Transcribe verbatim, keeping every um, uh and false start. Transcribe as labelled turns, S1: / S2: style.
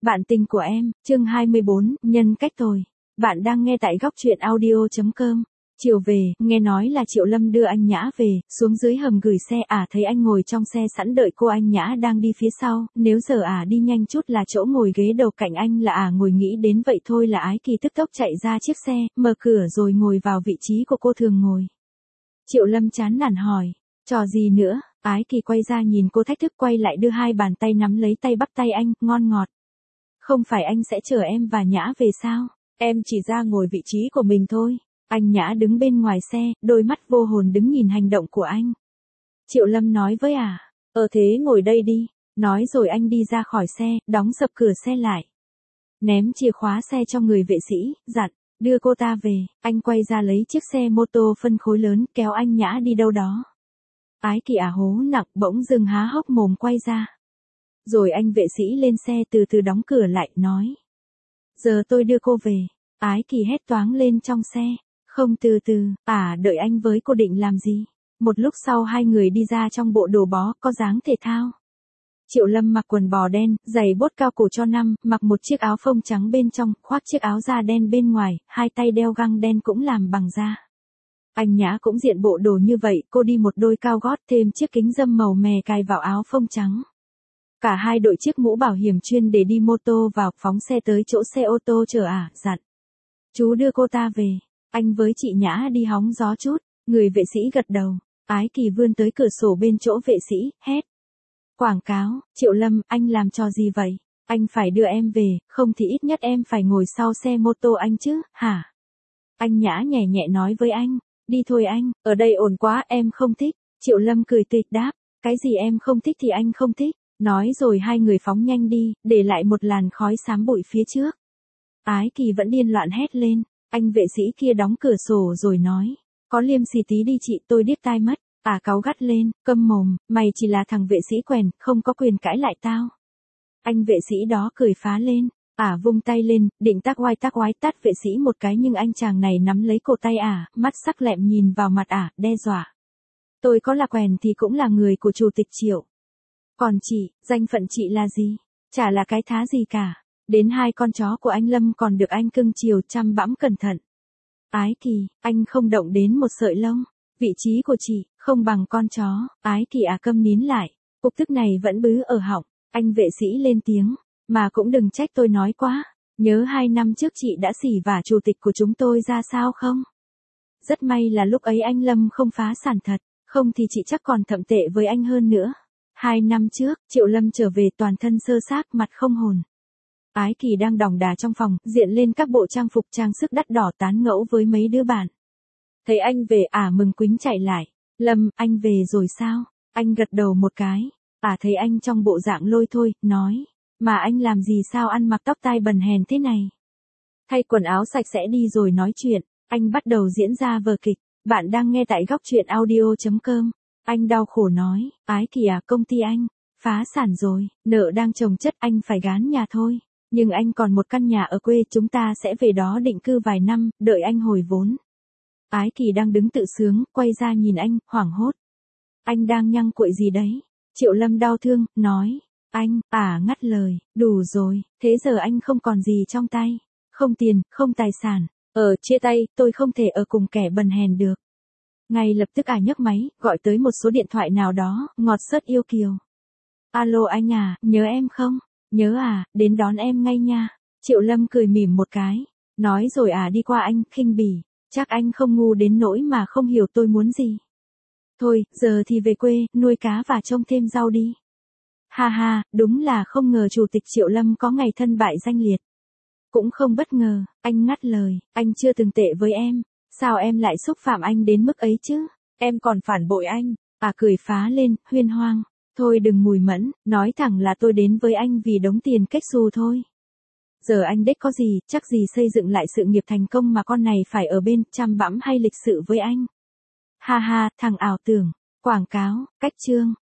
S1: Bạn tình của em, chương hai mươi bốn, nhân cách tồi. Bạn đang nghe tại góc truyện audio.com. Chiều về, nghe nói là Triệu Lâm đưa anh Nhã về, xuống dưới hầm gửi xe à thấy anh ngồi trong xe sẵn đợi cô, anh Nhã đang đi phía sau, nếu giờ à đi nhanh chút là chỗ ngồi ghế đầu cạnh anh là à ngồi, nghĩ đến vậy thôi là Ái Kỳ tức tốc chạy ra chiếc xe, mở cửa rồi ngồi vào vị trí của cô thường ngồi. Triệu Lâm chán nản hỏi, trò gì nữa? Ái Kỳ quay ra nhìn cô thách thức, quay lại đưa hai bàn tay nắm lấy tay bắt tay anh, ngon ngọt. Không phải anh sẽ chở em và Nhã về sao? Em chỉ ra ngồi vị trí của mình thôi. Anh Nhã đứng bên ngoài xe, đôi mắt vô hồn đứng nhìn hành động của anh. Triệu Lâm nói với à, ờ thế ngồi đây đi. Nói rồi anh đi ra khỏi xe, đóng sập cửa xe lại. Ném chìa khóa xe cho người vệ sĩ, dặn, đưa cô ta về. Anh quay ra lấy chiếc xe mô tô phân khối lớn, kéo anh Nhã đi đâu đó. Ái Kỳ à hố nặng, bỗng dưng há hốc mồm quay ra. Rồi anh vệ sĩ lên xe từ từ đóng cửa lại, nói. Giờ tôi đưa cô về. Ái Kỳ hét toáng lên trong xe. Không, từ từ, à đợi anh với, cô định làm gì? Một lúc sau hai người đi ra trong bộ đồ bó, có dáng thể thao. Triệu Lâm mặc quần bò đen, giày bốt cao cổ cho năm, mặc một chiếc áo phông trắng bên trong, khoác chiếc áo da đen bên ngoài, hai tay đeo găng đen cũng làm bằng da. Anh Nhã cũng diện bộ đồ như vậy, cô đi một đôi cao gót thêm chiếc kính râm màu mè cài vào áo phông trắng. Cả hai đội chiếc mũ bảo hiểm chuyên để đi mô tô vào, phóng xe tới chỗ xe ô tô chờ à, dặn. Chú đưa cô ta về, anh với chị Nhã đi hóng gió chút, người vệ sĩ gật đầu. Ái Kỳ vươn tới cửa sổ bên chỗ vệ sĩ, hét. Quảng cáo, Triệu Lâm, anh làm trò gì vậy? Anh phải đưa em về, không thì ít nhất em phải ngồi sau xe mô tô anh chứ, hả? Anh Nhã nhẹ nhẹ nói với anh, đi thôi anh, ở đây ổn quá, em không thích. Triệu Lâm cười tịch đáp, cái gì em không thích thì anh không thích. Nói rồi hai người phóng nhanh đi, để lại một làn khói xám bụi phía trước. Ái Kỳ vẫn điên loạn hét lên, anh vệ sĩ kia đóng cửa sổ rồi nói, có liêm sỉ tí đi chị, tôi điếc tai mất. À cáu gắt lên, câm mồm, mày chỉ là thằng vệ sĩ quèn, không có quyền cãi lại tao. Anh vệ sĩ đó cười phá lên, à vung tay lên, định tác oai tác oái tát vệ sĩ một cái, nhưng anh chàng này nắm lấy cổ tay à, mắt sắc lẹm nhìn vào mặt à, đe dọa. Tôi có là quèn thì cũng là người của chủ tịch Triệu. Còn chị, danh phận chị là gì? Chả là cái thá gì cả. Đến hai con chó của anh Lâm còn được anh cưng chiều chăm bẵm cẩn thận. Ái Kỳ, anh không động đến một sợi lông. Vị trí của chị, không bằng con chó. Ái Kỳ à câm nín lại. Cục tức này vẫn bứ ở họng. Anh vệ sĩ lên tiếng. Mà cũng đừng trách tôi nói quá. Nhớ hai năm trước chị đã xỉ vả chủ tịch của chúng tôi ra sao không? Rất may là lúc ấy anh Lâm không phá sản thật. Không thì chị chắc còn thậm tệ với anh hơn nữa. Hai năm trước, Triệu Lâm trở về toàn thân sơ xác, mặt không hồn. Ái Kỳ đang đòng đà trong phòng, diện lên các bộ trang phục trang sức đắt đỏ tán ngẫu với mấy đứa bạn. Thấy anh về à mừng quính chạy lại. Lâm, anh về rồi sao? Anh gật đầu một cái. À thấy anh trong bộ dạng lôi thôi, nói. Mà anh làm gì sao ăn mặc tóc tai bần hèn thế này? Thay quần áo sạch sẽ đi rồi nói chuyện. Anh bắt đầu diễn ra vở kịch. Bạn đang nghe tại góc truyện audio.com. Anh đau khổ nói, Ái Kỳ à, công ty anh phá sản rồi, nợ đang chồng chất, anh phải gán nhà thôi. Nhưng anh còn một căn nhà ở quê, chúng ta sẽ về đó định cư vài năm, đợi anh hồi vốn. Ái Kỳ đang đứng tự sướng, quay ra nhìn anh, hoảng hốt. Anh đang nhăng cuội gì đấy? Triệu Lâm đau thương, nói. Anh, à ngắt lời, đủ rồi, thế giờ anh không còn gì trong tay. Không tiền, không tài sản. Ờ, chia tay, tôi không thể ở cùng kẻ bần hèn được. Ngay lập tức à nhấc máy, gọi tới một số điện thoại nào đó, ngọt xớt yêu kiều. Alo anh à, nhớ em không? Nhớ à, đến đón em ngay nha. Triệu Lâm cười mỉm một cái. Nói rồi à đi qua anh, khinh bỉ. Chắc anh không ngu đến nỗi mà không hiểu tôi muốn gì. Thôi, giờ thì về quê, nuôi cá và trông thêm rau đi. Ha ha, đúng là không ngờ chủ tịch Triệu Lâm có ngày thân bại danh liệt. Cũng không bất ngờ, anh ngắt lời, anh chưa từng tệ với em. Sao em lại xúc phạm anh đến mức ấy chứ? Em còn phản bội anh. À cười phá lên, huyên hoang. Thôi đừng mùi mẫn, nói thẳng là tôi đến với anh vì đống tiền kết xù thôi. Giờ anh đếch có gì, chắc gì xây dựng lại sự nghiệp thành công mà con này phải ở bên, chăm bẵm hay lịch sự với anh. Ha ha, thằng ảo tưởng. Quảng cáo, cách chương.